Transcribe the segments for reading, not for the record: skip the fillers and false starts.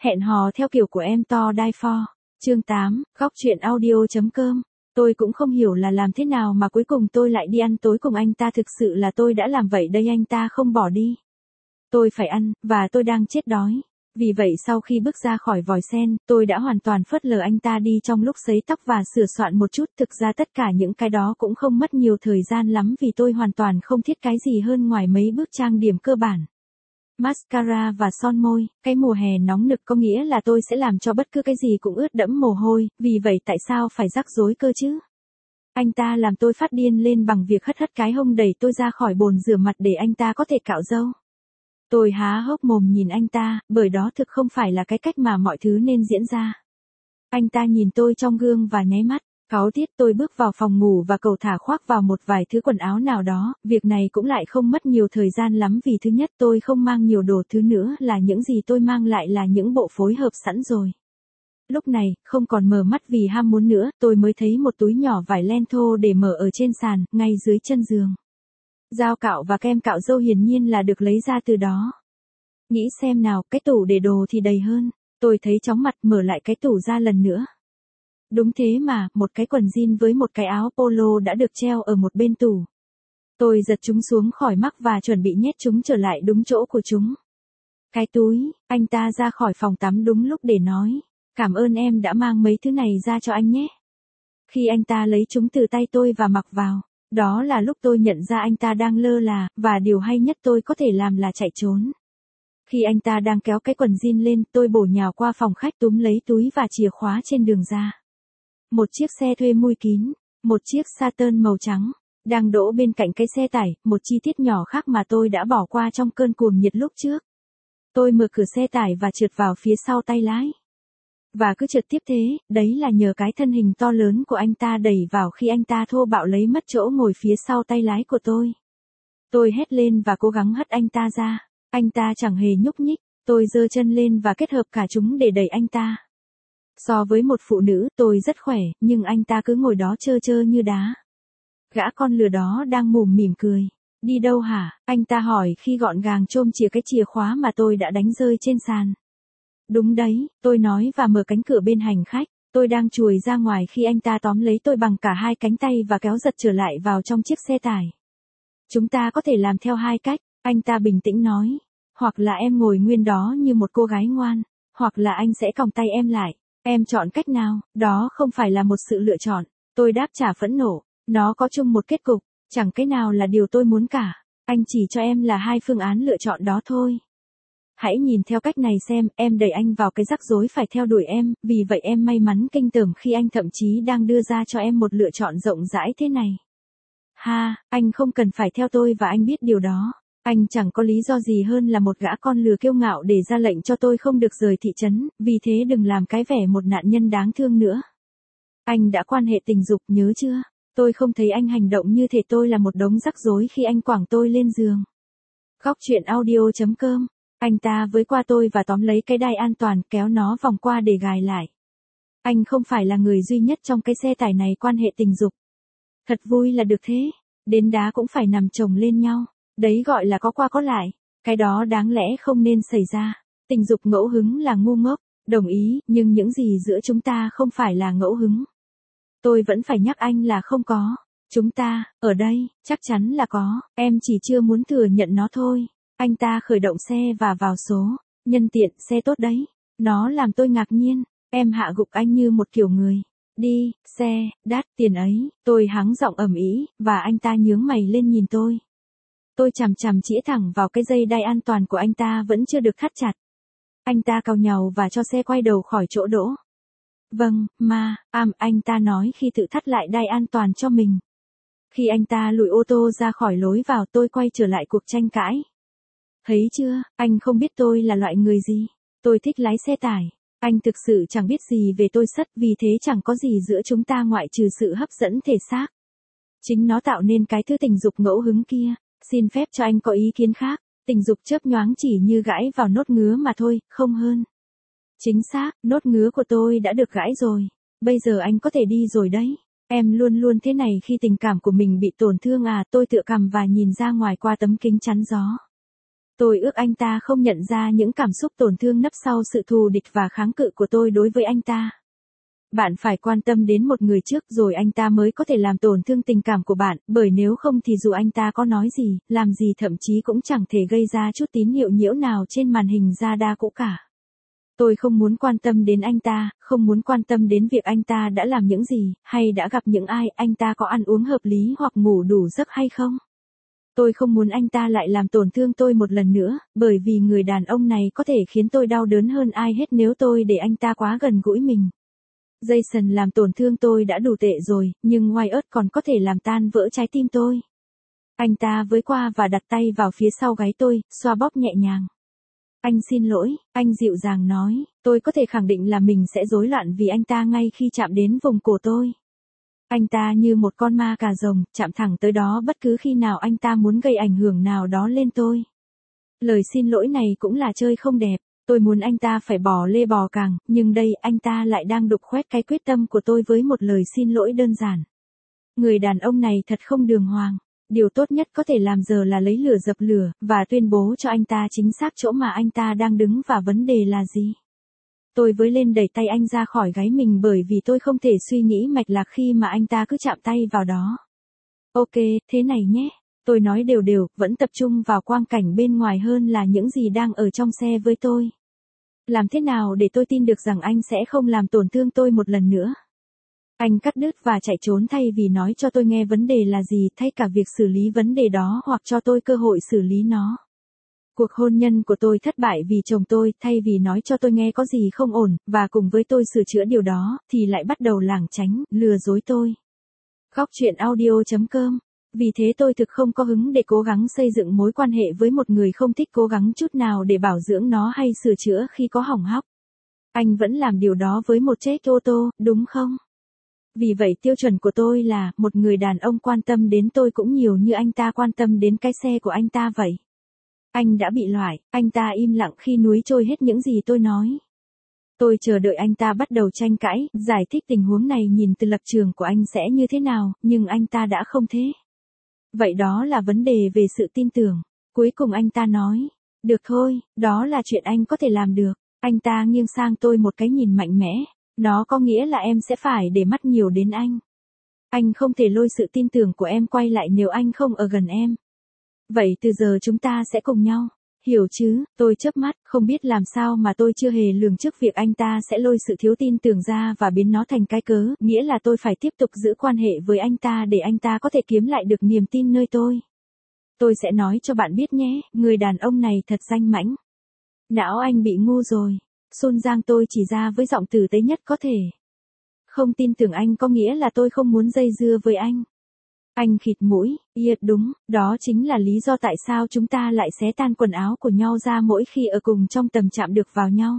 Hẹn hò theo kiểu của em to die for. Chương 8, góc truyện audio.com. Tôi cũng không hiểu là làm thế nào mà cuối cùng tôi lại đi ăn tối cùng anh ta, thực sự là tôi đã làm vậy đây, anh ta không bỏ đi. Tôi phải ăn, và tôi đang chết đói. Vì vậy sau khi bước ra khỏi vòi sen, tôi đã hoàn toàn phớt lờ anh ta đi trong lúc sấy tóc và sửa soạn một chút. Thực ra tất cả những cái đó cũng không mất nhiều thời gian lắm vì tôi hoàn toàn không thiết cái gì hơn ngoài mấy bước trang điểm cơ bản. Mascara và son môi. Cái mùa hè nóng nực có nghĩa là tôi sẽ làm cho bất cứ cái gì cũng ướt đẫm mồ hôi, vì vậy tại sao phải rắc rối cơ chứ? Anh ta làm tôi phát điên lên bằng việc hất cái hông đẩy tôi ra khỏi bồn rửa mặt để anh ta có thể cạo râu. Tôi há hốc mồm nhìn anh ta, bởi đó thực không phải là cái cách mà mọi thứ nên diễn ra. Anh ta nhìn tôi trong gương và nháy mắt. Cáu tiết tôi bước vào phòng ngủ và cầu thả khoác vào một vài thứ quần áo nào đó, việc này cũng lại không mất nhiều thời gian lắm vì thứ nhất tôi không mang nhiều đồ, thứ nữa là những gì tôi mang lại là những bộ phối hợp sẵn rồi. Lúc này, không còn mờ mắt vì ham muốn nữa, tôi mới thấy một túi nhỏ vải len thô để mở ở trên sàn, ngay dưới chân giường. Dao cạo và kem cạo râu hiển nhiên là được lấy ra từ đó. Nghĩ xem nào, cái tủ để đồ thì đầy hơn. Tôi thấy chóng mặt mở lại cái tủ ra lần nữa. Đúng thế mà, một cái quần jean với một cái áo polo đã được treo ở một bên tủ. Tôi giật chúng xuống khỏi mắc và chuẩn bị nhét chúng trở lại đúng chỗ của chúng. Cái túi, anh ta ra khỏi phòng tắm đúng lúc để nói. Cảm ơn em đã mang mấy thứ này ra cho anh nhé. Khi anh ta lấy chúng từ tay tôi và mặc vào, đó là lúc tôi nhận ra anh ta đang lơ là, và điều hay nhất tôi có thể làm là chạy trốn. Khi anh ta đang kéo cái quần jean lên, tôi bổ nhào qua phòng khách túm lấy túi và chìa khóa trên đường ra. Một chiếc xe thuê mui kín, một chiếc Saturn màu trắng, đang đỗ bên cạnh cái xe tải, một chi tiết nhỏ khác mà tôi đã bỏ qua trong cơn cuồng nhiệt lúc trước. Tôi mở cửa xe tải và trượt vào phía sau tay lái. Và cứ trượt tiếp thế, đấy là nhờ cái thân hình to lớn của anh ta đẩy vào khi anh ta thô bạo lấy mất chỗ ngồi phía sau tay lái của tôi. Tôi hét lên và cố gắng hất anh ta ra. Anh ta chẳng hề nhúc nhích, tôi giơ chân lên và kết hợp cả chúng để đẩy anh ta. So với một phụ nữ, tôi rất khỏe, nhưng anh ta cứ ngồi đó trơ trơ như đá. Gã con lừa đó đang mồm mỉm cười. Đi đâu hả? Anh ta hỏi khi gọn gàng chôm chìa cái chìa khóa mà tôi đã đánh rơi trên sàn. Đúng đấy, tôi nói và mở cánh cửa bên hành khách. Tôi đang chuồi ra ngoài khi anh ta tóm lấy tôi bằng cả hai cánh tay và kéo giật trở lại vào trong chiếc xe tải. Chúng ta có thể làm theo hai cách, anh ta bình tĩnh nói. Hoặc là em ngồi nguyên đó như một cô gái ngoan, hoặc là anh sẽ còng tay em lại. Em chọn cách nào? Đó không phải là một sự lựa chọn. Tôi đáp trả phẫn nộ. Nó có chung một kết cục, chẳng cái nào là điều tôi muốn cả. Anh chỉ cho em là hai phương án lựa chọn đó thôi. Hãy nhìn theo cách này xem, em đẩy anh vào cái rắc rối phải theo đuổi em, vì vậy em may mắn kinh tởm khi anh thậm chí đang đưa ra cho em một lựa chọn rộng rãi thế này. Ha, anh không cần phải theo tôi và anh biết điều đó. Anh chẳng có lý do gì hơn là một gã con lừa kiêu ngạo để ra lệnh cho tôi không được rời thị trấn, vì thế đừng làm cái vẻ một nạn nhân đáng thương nữa. Anh đã quan hệ tình dục nhớ chưa? Tôi không thấy anh hành động như thể tôi là một đống rắc rối khi anh quẳng tôi lên giường. Góc truyện audio.com. Anh ta với qua tôi và tóm lấy cái đai an toàn kéo nó vòng qua để gài lại. Anh không phải là người duy nhất trong cái xe tải này quan hệ tình dục. Thật vui là được thế. Đến đá cũng phải nằm chồng lên nhau. Đấy gọi là có qua có lại. Cái đó đáng lẽ không nên xảy ra. Tình dục ngẫu hứng là ngu ngốc. Đồng ý, nhưng những gì giữa chúng ta không phải là ngẫu hứng. Tôi vẫn phải nhắc anh là không có. Chúng ta, ở đây, chắc chắn là có. Em chỉ chưa muốn thừa nhận nó thôi. Anh ta khởi động xe và vào số. Nhân tiện, xe tốt đấy. Nó làm tôi ngạc nhiên. Em hạ gục anh như một kiểu người. Đi, xe, đắt tiền ấy. Tôi hắng giọng ầm ĩ, và anh ta nhướng mày lên nhìn tôi. Tôi chằm chằm chĩa thẳng vào cái dây đai an toàn của anh ta vẫn chưa được thắt chặt. Anh ta cau nhàu và cho xe quay đầu khỏi chỗ đỗ. Vâng, anh ta nói khi tự thắt lại đai an toàn cho mình. Khi anh ta lùi ô tô ra khỏi lối vào, tôi quay trở lại cuộc tranh cãi. Thấy chưa, anh không biết tôi là loại người gì. Tôi thích lái xe tải. Anh thực sự chẳng biết gì về tôi sất, vì thế chẳng có gì giữa chúng ta ngoại trừ sự hấp dẫn thể xác. Chính nó tạo nên cái thứ tình dục ngẫu hứng kia. Xin phép cho anh có ý kiến khác. Tình dục chớp nhoáng chỉ như gãi vào nốt ngứa mà thôi, không hơn. Chính xác, nốt ngứa của tôi đã được gãi rồi. Bây giờ anh có thể đi rồi đấy. Em luôn luôn thế này khi tình cảm của mình bị tổn thương à? Tôi tựa cằm và nhìn ra ngoài qua tấm kính chắn gió. Tôi ước anh ta không nhận ra những cảm xúc tổn thương nấp sau sự thù địch và kháng cự của tôi đối với anh ta. Bạn phải quan tâm đến một người trước rồi anh ta mới có thể làm tổn thương tình cảm của bạn, bởi nếu không thì dù anh ta có nói gì, làm gì thậm chí cũng chẳng thể gây ra chút tín hiệu nhiễu nào trên màn hình radar cũ cả. Tôi không muốn quan tâm đến anh ta, không muốn quan tâm đến việc anh ta đã làm những gì, hay đã gặp những ai, anh ta có ăn uống hợp lý hoặc ngủ đủ giấc hay không. Tôi không muốn anh ta lại làm tổn thương tôi một lần nữa, bởi vì người đàn ông này có thể khiến tôi đau đớn hơn ai hết nếu tôi để anh ta quá gần gũi mình. Jason làm tổn thương tôi đã đủ tệ rồi, nhưng Wyatt còn có thể làm tan vỡ trái tim tôi. Anh ta với qua và đặt tay vào phía sau gáy tôi, xoa bóp nhẹ nhàng. Anh xin lỗi, anh dịu dàng nói, tôi có thể khẳng định là mình sẽ rối loạn vì anh ta ngay khi chạm đến vùng cổ tôi. Anh ta như một con ma cà rồng, chạm thẳng tới đó bất cứ khi nào anh ta muốn gây ảnh hưởng nào đó lên tôi. Lời xin lỗi này cũng là chơi không đẹp, tôi muốn anh ta phải bỏ lê bò càng, nhưng đây anh ta lại đang đục khoét cái quyết tâm của tôi với một lời xin lỗi đơn giản. Người đàn ông này thật không đường hoàng. Điều tốt nhất có thể làm giờ là lấy lửa dập lửa, và tuyên bố cho anh ta chính xác chỗ mà anh ta đang đứng và vấn đề là gì. Tôi với lên đẩy tay anh ra khỏi gáy mình bởi vì tôi không thể suy nghĩ mạch lạc khi mà anh ta cứ chạm tay vào đó. Ok, thế này nhé. Tôi nói đều đều, vẫn tập trung vào quang cảnh bên ngoài hơn là những gì đang ở trong xe với tôi. Làm thế nào để tôi tin được rằng anh sẽ không làm tổn thương tôi một lần nữa? Anh cắt đứt và chạy trốn thay vì nói cho tôi nghe vấn đề là gì, thay cả việc xử lý vấn đề đó hoặc cho tôi cơ hội xử lý nó. Cuộc hôn nhân của tôi thất bại vì chồng tôi, thay vì nói cho tôi nghe có gì không ổn, và cùng với tôi sửa chữa điều đó, thì lại bắt đầu lảng tránh, lừa dối tôi. Góc chuyện audio.com. Vì thế tôi thực không có hứng để cố gắng xây dựng mối quan hệ với một người không thích cố gắng chút nào để bảo dưỡng nó hay sửa chữa khi có hỏng hóc. Anh vẫn làm điều đó với một chiếc ô tô, đúng không? Vì vậy tiêu chuẩn của tôi là, một người đàn ông quan tâm đến tôi cũng nhiều như anh ta quan tâm đến cái xe của anh ta vậy. Anh đã bị loại, anh ta im lặng khi núi trôi hết những gì tôi nói. Tôi chờ đợi anh ta bắt đầu tranh cãi, giải thích tình huống này nhìn từ lập trường của anh sẽ như thế nào, nhưng anh ta đã không thế. Vậy đó là vấn đề về sự tin tưởng. Cuối cùng anh ta nói, được thôi, đó là chuyện anh có thể làm được. Anh ta nghiêng sang tôi một cái nhìn mạnh mẽ. Nó có nghĩa là em sẽ phải để mắt nhiều đến anh. Anh không thể lôi sự tin tưởng của em quay lại nếu anh không ở gần em. Vậy từ giờ chúng ta sẽ cùng nhau. Hiểu chứ, tôi chớp mắt, không biết làm sao mà tôi chưa hề lường trước việc anh ta sẽ lôi sự thiếu tin tưởng ra và biến nó thành cái cớ, nghĩa là tôi phải tiếp tục giữ quan hệ với anh ta để anh ta có thể kiếm lại được niềm tin nơi tôi. Tôi sẽ nói cho bạn biết nhé, người đàn ông này thật danh mãnh. Não anh bị ngu rồi. Sun Giang tôi chỉ ra với giọng tử tế nhất có thể. Không tin tưởng anh có nghĩa là tôi không muốn dây dưa với anh. Anh khịt mũi, đúng, đó chính là lý do tại sao chúng ta lại xé tan quần áo của nhau ra mỗi khi ở cùng trong tầm chạm được vào nhau.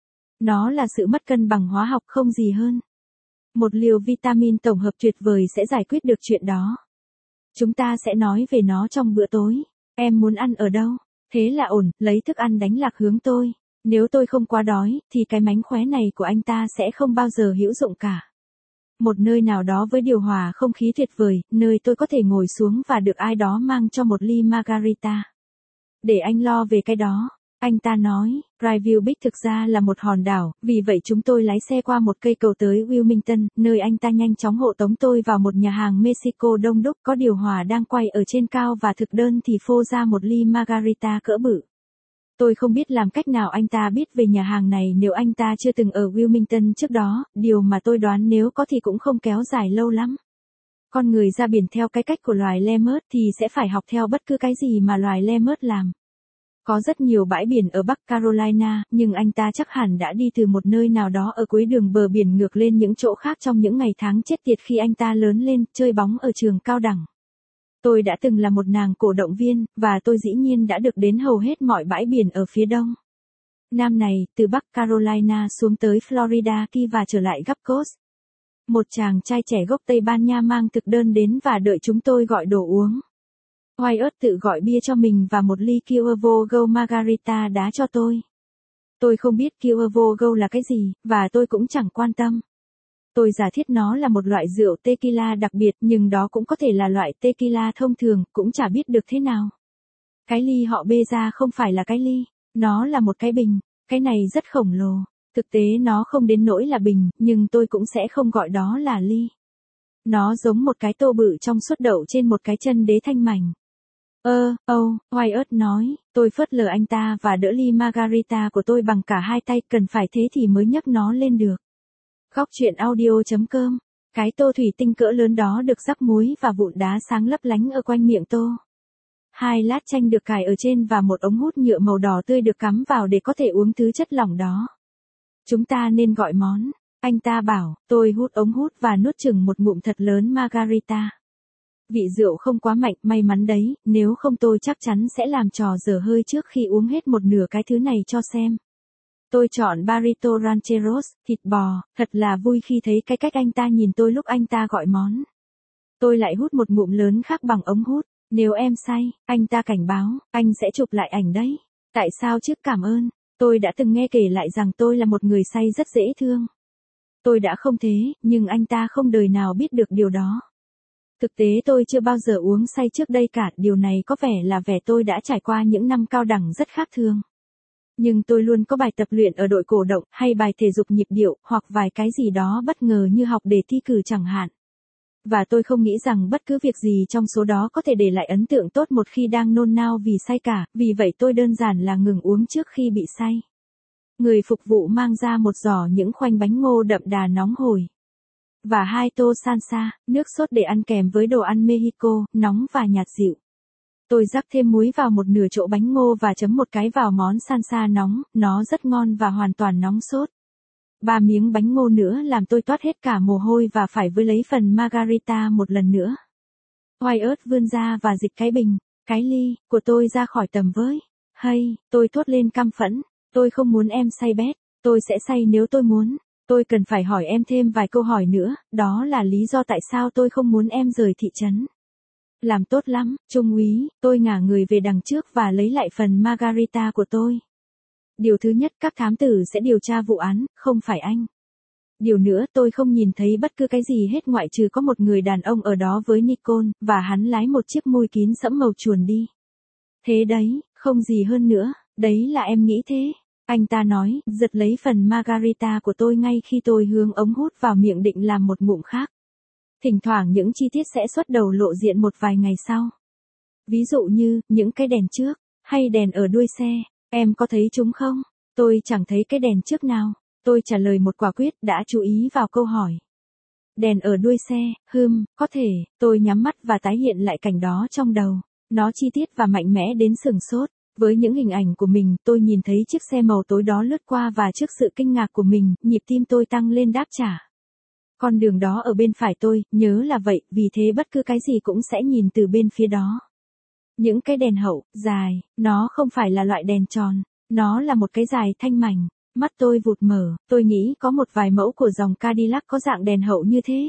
Nó là sự mất cân bằng hóa học không gì hơn. Một liều vitamin tổng hợp tuyệt vời sẽ giải quyết được chuyện đó. Chúng ta sẽ nói về nó trong bữa tối. Em muốn ăn ở đâu? Thế là ổn, lấy thức ăn đánh lạc hướng tôi. Nếu tôi không quá đói, thì cái mánh khóe này của anh ta sẽ không bao giờ hữu dụng cả. Một nơi nào đó với điều hòa không khí tuyệt vời, nơi tôi có thể ngồi xuống và được ai đó mang cho một ly margarita. Để anh lo về cái đó, anh ta nói, Griville Beach thực ra là một hòn đảo, vì vậy chúng tôi lái xe qua một cây cầu tới Wilmington, nơi anh ta nhanh chóng hộ tống tôi vào một nhà hàng Mexico đông đúc có điều hòa đang quay ở trên cao và thực đơn thì phô ra một ly margarita cỡ bự. Tôi không biết làm cách nào anh ta biết về nhà hàng này nếu anh ta chưa từng ở Wilmington trước đó, điều mà tôi đoán nếu có thì cũng không kéo dài lâu lắm. Con người ra biển theo cái cách của loài lemur thì sẽ phải học theo bất cứ cái gì mà loài lemur làm. Có rất nhiều bãi biển ở Bắc Carolina, nhưng anh ta chắc hẳn đã đi từ một nơi nào đó ở cuối đường bờ biển ngược lên những chỗ khác trong những ngày tháng chết tiệt khi anh ta lớn lên, chơi bóng ở trường cao đẳng. Tôi đã từng là một nàng cổ động viên, và tôi dĩ nhiên đã được đến hầu hết mọi bãi biển ở phía đông Nam này, từ Bắc Carolina xuống tới Florida Key và trở lại Gulf Coast. Một chàng trai trẻ gốc Tây Ban Nha mang thực đơn đến và đợi chúng tôi gọi đồ uống. Wyatt tự gọi bia cho mình và một ly Cuervo Gold Margarita đá cho tôi. Tôi không biết Cuervo Gold là cái gì, và tôi cũng chẳng quan tâm. Tôi giả thiết nó là một loại rượu tequila đặc biệt, nhưng đó cũng có thể là loại tequila thông thường, cũng chả biết được thế nào. Cái ly họ bê ra không phải là cái ly, nó là một cái bình, cái này rất khổng lồ. Thực tế nó không đến nỗi là bình, nhưng tôi cũng sẽ không gọi đó là ly. Nó giống một cái tô bự trong suốt đậu trên một cái chân đế thanh mảnh. Wyatt nói, tôi phớt lờ anh ta và đỡ ly margarita của tôi bằng cả hai tay, cần phải thế thì mới nhấc nó lên được. Góc chuyện audio.com. Cái tô thủy tinh cỡ lớn đó được rắc muối và vụn đá sáng lấp lánh ở quanh miệng tô. 2 lát chanh được cài ở trên và một ống hút nhựa màu đỏ tươi được cắm vào để có thể uống thứ chất lỏng đó. Chúng ta nên gọi món, anh ta bảo. Tôi hút ống hút và nuốt chừng một ngụm thật lớn margarita. Vị rượu không quá mạnh, may mắn đấy, nếu không tôi chắc chắn sẽ làm trò dở hơi trước khi uống hết một nửa cái thứ này cho xem. Tôi chọn Barrito Rancheros, thịt bò, thật là vui khi thấy cái cách anh ta nhìn tôi lúc anh ta gọi món. Tôi lại hút một ngụm lớn khác bằng ống hút. Nếu em say, anh ta cảnh báo, anh sẽ chụp lại ảnh đấy. Tại sao chứ? Cảm ơn. Tôi đã từng nghe kể lại rằng tôi là một người say rất dễ thương. Tôi đã không thế, nhưng anh ta không đời nào biết được điều đó. Thực tế tôi chưa bao giờ uống say trước đây cả, điều này có vẻ là tôi đã trải qua những năm cao đẳng rất khác thường. Nhưng tôi luôn có bài tập luyện ở đội cổ động, hay bài thể dục nhịp điệu, hoặc vài cái gì đó bất ngờ như học để thi cử chẳng hạn. Và tôi không nghĩ rằng bất cứ việc gì trong số đó có thể để lại ấn tượng tốt một khi đang nôn nao vì say cả, vì vậy tôi đơn giản là ngừng uống trước khi bị say. Người phục vụ mang ra một giỏ những khoanh bánh ngô đậm đà nóng hổi. Và 2 tô salsa, nước sốt để ăn kèm với đồ ăn Mexico, nóng và nhạt dịu. Tôi rắc thêm muối vào một nửa chỗ bánh ngô và chấm một cái vào món salsa nóng, nó rất ngon và hoàn toàn nóng sốt. 3 miếng bánh ngô nữa làm tôi toát hết cả mồ hôi và phải với lấy phần margarita một lần nữa. Wyatt vươn ra và dịch cái bình, cái ly, của tôi ra khỏi tầm với. Hay, tôi thốt lên căm phẫn, tôi không muốn em say bét, tôi sẽ say nếu tôi muốn. Tôi cần phải hỏi em thêm vài câu hỏi nữa, đó là lý do tại sao tôi không muốn em rời thị trấn. Làm tốt lắm, Trung úy, tôi ngả người về đằng trước và lấy lại phần margarita của tôi. Điều thứ nhất, các thám tử sẽ điều tra vụ án, không phải anh. Điều nữa, tôi không nhìn thấy bất cứ cái gì hết ngoại trừ có một người đàn ông ở đó với Nikon, và hắn lái một chiếc mui kín sẫm màu chuồn đi. Thế đấy, không gì hơn nữa, đấy là em nghĩ thế. Anh ta nói, giật lấy phần margarita của tôi ngay khi tôi hướng ống hút vào miệng định làm một ngụm khác. Thỉnh thoảng những chi tiết sẽ xuất đầu lộ diện một vài ngày sau. Ví dụ như, những cái đèn trước, hay đèn ở đuôi xe, em có thấy chúng không? Tôi chẳng thấy cái đèn trước nào. Tôi trả lời một quả quyết, đã chú ý vào câu hỏi. Đèn ở đuôi xe, có thể, tôi nhắm mắt và tái hiện lại cảnh đó trong đầu. Nó chi tiết và mạnh mẽ đến sửng sốt. Với những hình ảnh của mình, tôi nhìn thấy chiếc xe màu tối đó lướt qua và trước sự kinh ngạc của mình, nhịp tim tôi tăng lên đáp trả. Con đường đó ở bên phải tôi, nhớ là vậy, vì thế bất cứ cái gì cũng sẽ nhìn từ bên phía đó. Những cái đèn hậu, dài, nó không phải là loại đèn tròn, nó là một cái dài thanh mảnh. Mắt tôi vụt mở, tôi nghĩ có một vài mẫu của dòng Cadillac có dạng đèn hậu như thế.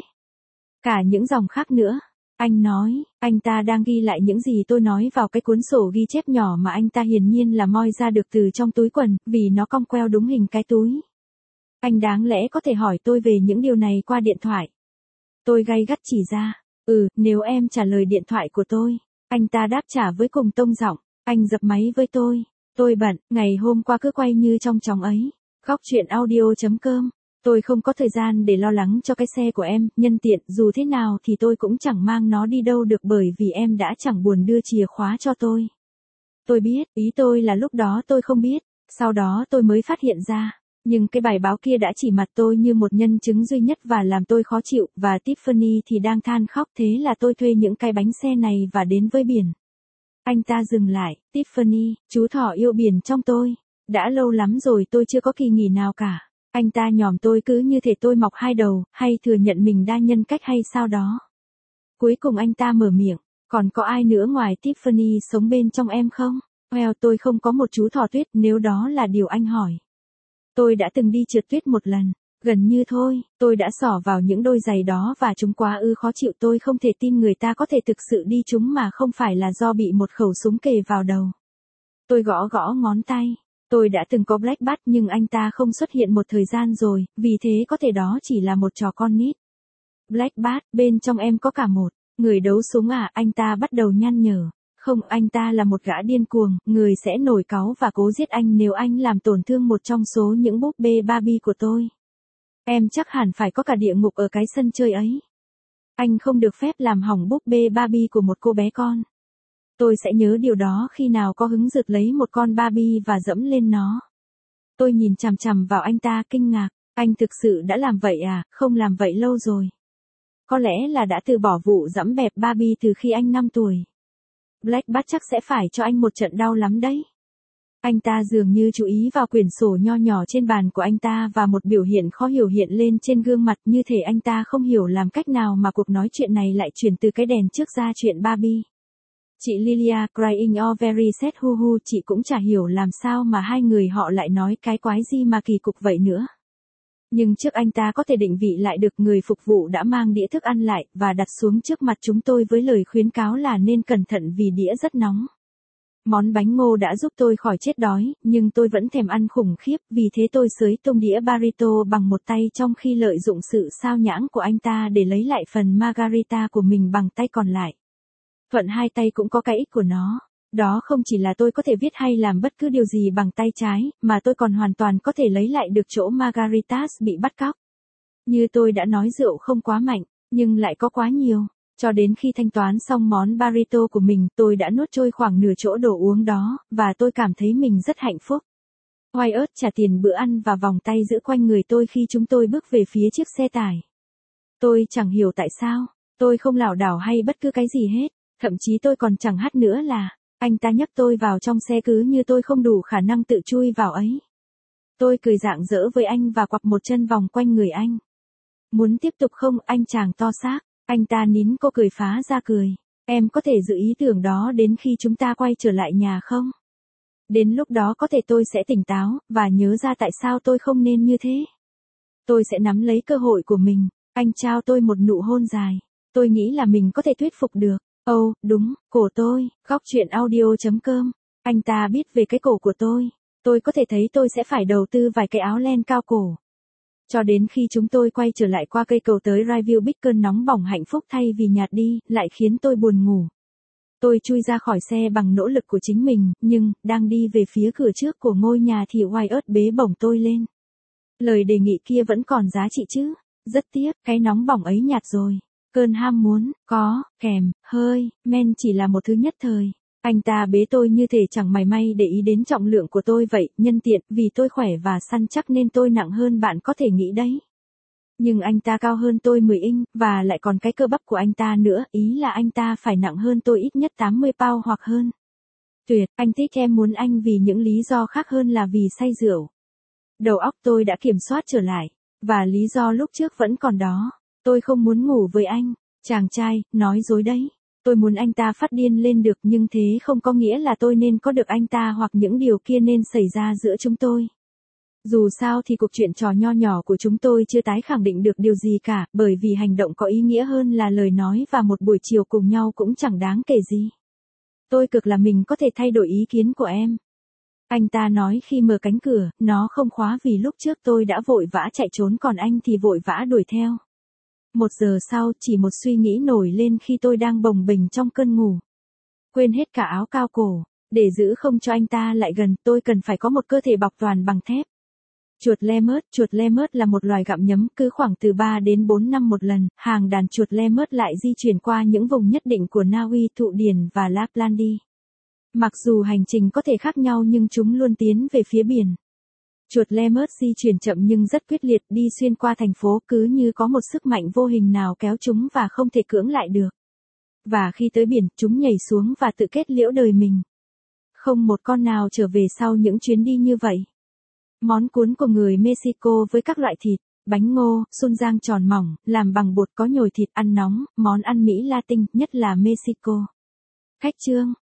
Cả những dòng khác nữa. Anh nói, anh ta đang ghi lại những gì tôi nói vào cái cuốn sổ ghi chép nhỏ mà anh ta hiển nhiên là moi ra được từ trong túi quần, vì nó cong queo đúng hình cái túi. Anh đáng lẽ có thể hỏi tôi về những điều này qua điện thoại. Tôi gay gắt chỉ ra, nếu em trả lời điện thoại của tôi. Anh ta đáp trả với cùng tông giọng, anh dập máy với tôi bận, ngày hôm qua cứ quay như trong chóng ấy. Góc chuyện audio.com. Tôi không có thời gian để lo lắng cho cái xe của em, nhân tiện, dù thế nào thì tôi cũng chẳng mang nó đi đâu được bởi vì em đã chẳng buồn đưa chìa khóa cho tôi. Tôi biết, ý tôi là lúc đó tôi không biết, sau đó tôi mới phát hiện ra. Nhưng cái bài báo kia đã chỉ mặt tôi như một nhân chứng duy nhất và làm tôi khó chịu, và Tiffany thì đang than khóc, thế là tôi thuê những cái bánh xe này và đến với biển. Anh ta dừng lại, Tiffany, chú thỏ yêu biển trong tôi. Đã lâu lắm rồi tôi chưa có kỳ nghỉ nào cả. Anh ta nhòm tôi cứ như thể tôi mọc 2 đầu, hay thừa nhận mình đa nhân cách hay sao đó. Cuối cùng anh ta mở miệng, còn có ai nữa ngoài Tiffany sống bên trong em không? Tôi không có một chú thỏ tuyết, nếu đó là điều anh hỏi. Tôi đã từng đi trượt tuyết một lần, gần như thôi, tôi đã xỏ vào những đôi giày đó và chúng quá khó chịu, tôi không thể tin người ta có thể thực sự đi chúng mà không phải là do bị một khẩu súng kề vào đầu. Tôi gõ ngón tay. Tôi đã từng có Black Bat nhưng anh ta không xuất hiện một thời gian rồi, vì thế có thể đó chỉ là một trò con nít. Black Bat, bên trong em có cả một người đấu súng à? Anh ta bắt đầu nhăn nhở. Không, anh ta là một gã điên cuồng, người sẽ nổi cáu và cố giết anh nếu anh làm tổn thương một trong số những búp bê Barbie của tôi. Em chắc hẳn phải có cả địa ngục ở cái sân chơi ấy. Anh không được phép làm hỏng búp bê Barbie của một cô bé con. Tôi sẽ nhớ điều đó khi nào có hứng rượt lấy một con Barbie và dẫm lên nó. Tôi nhìn chằm chằm vào anh ta kinh ngạc. Anh thực sự đã làm vậy à? Không làm vậy lâu rồi. Có lẽ là đã từ bỏ vụ dẫm bẹp Barbie từ khi anh 5 tuổi. Blackbat chắc sẽ phải cho anh một trận đau lắm đấy. Anh ta dường như chú ý vào quyển sổ nho nhỏ trên bàn của anh ta và một biểu hiện khó hiểu hiện lên trên gương mặt, như thể anh ta không hiểu làm cách nào mà cuộc nói chuyện này lại chuyển từ cái đèn trước ra chuyện Barbie. Chị Lilia, crying or very sad hu hu, chị cũng chả hiểu làm sao mà hai người họ lại nói cái quái gì mà kỳ cục vậy nữa. Nhưng trước anh ta có thể định vị lại được, người phục vụ đã mang đĩa thức ăn lại và đặt xuống trước mặt chúng tôi với lời khuyến cáo là nên cẩn thận vì đĩa rất nóng. Món bánh ngô đã giúp tôi khỏi chết đói, nhưng tôi vẫn thèm ăn khủng khiếp, vì thế tôi xới tung đĩa burrito bằng một tay trong khi lợi dụng sự sao nhãng của anh ta để lấy lại phần margarita của mình bằng tay còn lại. Thuận hai tay cũng có cái ích của nó. Đó không chỉ là tôi có thể viết hay làm bất cứ điều gì bằng tay trái, mà tôi còn hoàn toàn có thể lấy lại được chỗ margaritas bị bắt cóc. Như tôi đã nói, rượu không quá mạnh, nhưng lại có quá nhiều. Cho đến khi thanh toán xong món burrito của mình, tôi đã nuốt trôi khoảng nửa chỗ đồ uống đó, và tôi cảm thấy mình rất hạnh phúc. Wyatt trả tiền bữa ăn và vòng tay giữ quanh người tôi khi chúng tôi bước về phía chiếc xe tải. Tôi chẳng hiểu tại sao, tôi không lảo đảo hay bất cứ cái gì hết, thậm chí tôi còn chẳng hát nữa là, anh ta nhấc tôi vào trong xe cứ như tôi không đủ khả năng tự chui vào ấy. Tôi cười rạng rỡ với anh và quặp một chân vòng quanh người anh. Muốn tiếp tục không, anh chàng to xác? Anh ta nín, cô cười phá ra cười. Em có thể giữ ý tưởng đó đến khi chúng ta quay trở lại nhà không? Đến lúc đó có thể tôi sẽ tỉnh táo, và nhớ ra tại sao tôi không nên như thế. Tôi sẽ nắm lấy cơ hội của mình. Anh trao tôi một nụ hôn dài. Tôi nghĩ là mình có thể thuyết phục được. Ồ, đúng, cổ tôi. Góc chuyện audio.com. Anh ta biết về cái cổ của tôi. Tôi có thể thấy tôi sẽ phải đầu tư vài cái áo len cao cổ. Cho đến khi chúng tôi quay trở lại qua cây cầu tới Riverview Beach, cơn nóng bỏng hạnh phúc thay vì nhạt đi, lại khiến tôi buồn ngủ. Tôi chui ra khỏi xe bằng nỗ lực của chính mình, nhưng, đang đi về phía cửa trước của ngôi nhà thì Wyatt bế bổng tôi lên. Lời đề nghị kia vẫn còn giá trị chứ? Rất tiếc, cái nóng bỏng ấy nhạt rồi. Cơn ham muốn, có, kèm, hơi, men chỉ là một thứ nhất thời. Anh ta bế tôi như thể chẳng mảy may để ý đến trọng lượng của tôi vậy, nhân tiện, vì tôi khỏe và săn chắc nên tôi nặng hơn bạn có thể nghĩ đấy. Nhưng anh ta cao hơn tôi 10 inch, và lại còn cái cơ bắp của anh ta nữa, ý là anh ta phải nặng hơn tôi ít nhất 80 pound hoặc hơn. Tuyệt, anh thích em muốn anh vì những lý do khác hơn là vì say rượu. Đầu óc tôi đã kiểm soát trở lại, và lý do lúc trước vẫn còn đó. Tôi không muốn ngủ với anh. Chàng trai, nói dối đấy. Tôi muốn anh ta phát điên lên được, nhưng thế không có nghĩa là tôi nên có được anh ta hoặc những điều kia nên xảy ra giữa chúng tôi. Dù sao thì cuộc chuyện trò nho nhỏ của chúng tôi chưa tái khẳng định được điều gì cả, bởi vì hành động có ý nghĩa hơn là lời nói, và một buổi chiều cùng nhau cũng chẳng đáng kể gì. Tôi cực là mình có thể thay đổi ý kiến của em. Anh ta nói khi mở cánh cửa, nó không khóa vì lúc trước tôi đã vội vã chạy trốn còn anh thì vội vã đuổi theo. 1 giờ sau, chỉ một suy nghĩ nổi lên khi tôi đang bồng bềnh trong cơn ngủ. Quên hết cả áo cao cổ. Để giữ không cho anh ta lại gần, tôi cần phải có một cơ thể bọc toàn bằng thép. Chuột lemurt là một loài gặm nhấm, cứ khoảng từ 3 đến 4 năm một lần, hàng đàn chuột lemurt lại di chuyển qua những vùng nhất định của Na Uy, Thụy Điển và Laplandia. Mặc dù hành trình có thể khác nhau nhưng chúng luôn tiến về phía biển. Chuột lemurt di chuyển chậm nhưng rất quyết liệt, đi xuyên qua thành phố cứ như có một sức mạnh vô hình nào kéo chúng và không thể cưỡng lại được. Và khi tới biển, chúng nhảy xuống và tự kết liễu đời mình. Không một con nào trở về sau những chuyến đi như vậy. Món cuốn của người Mexico với các loại thịt, bánh ngô, sun rang tròn mỏng, làm bằng bột có nhồi thịt, ăn nóng, món ăn Mỹ Latin, nhất là Mexico. Khách chương.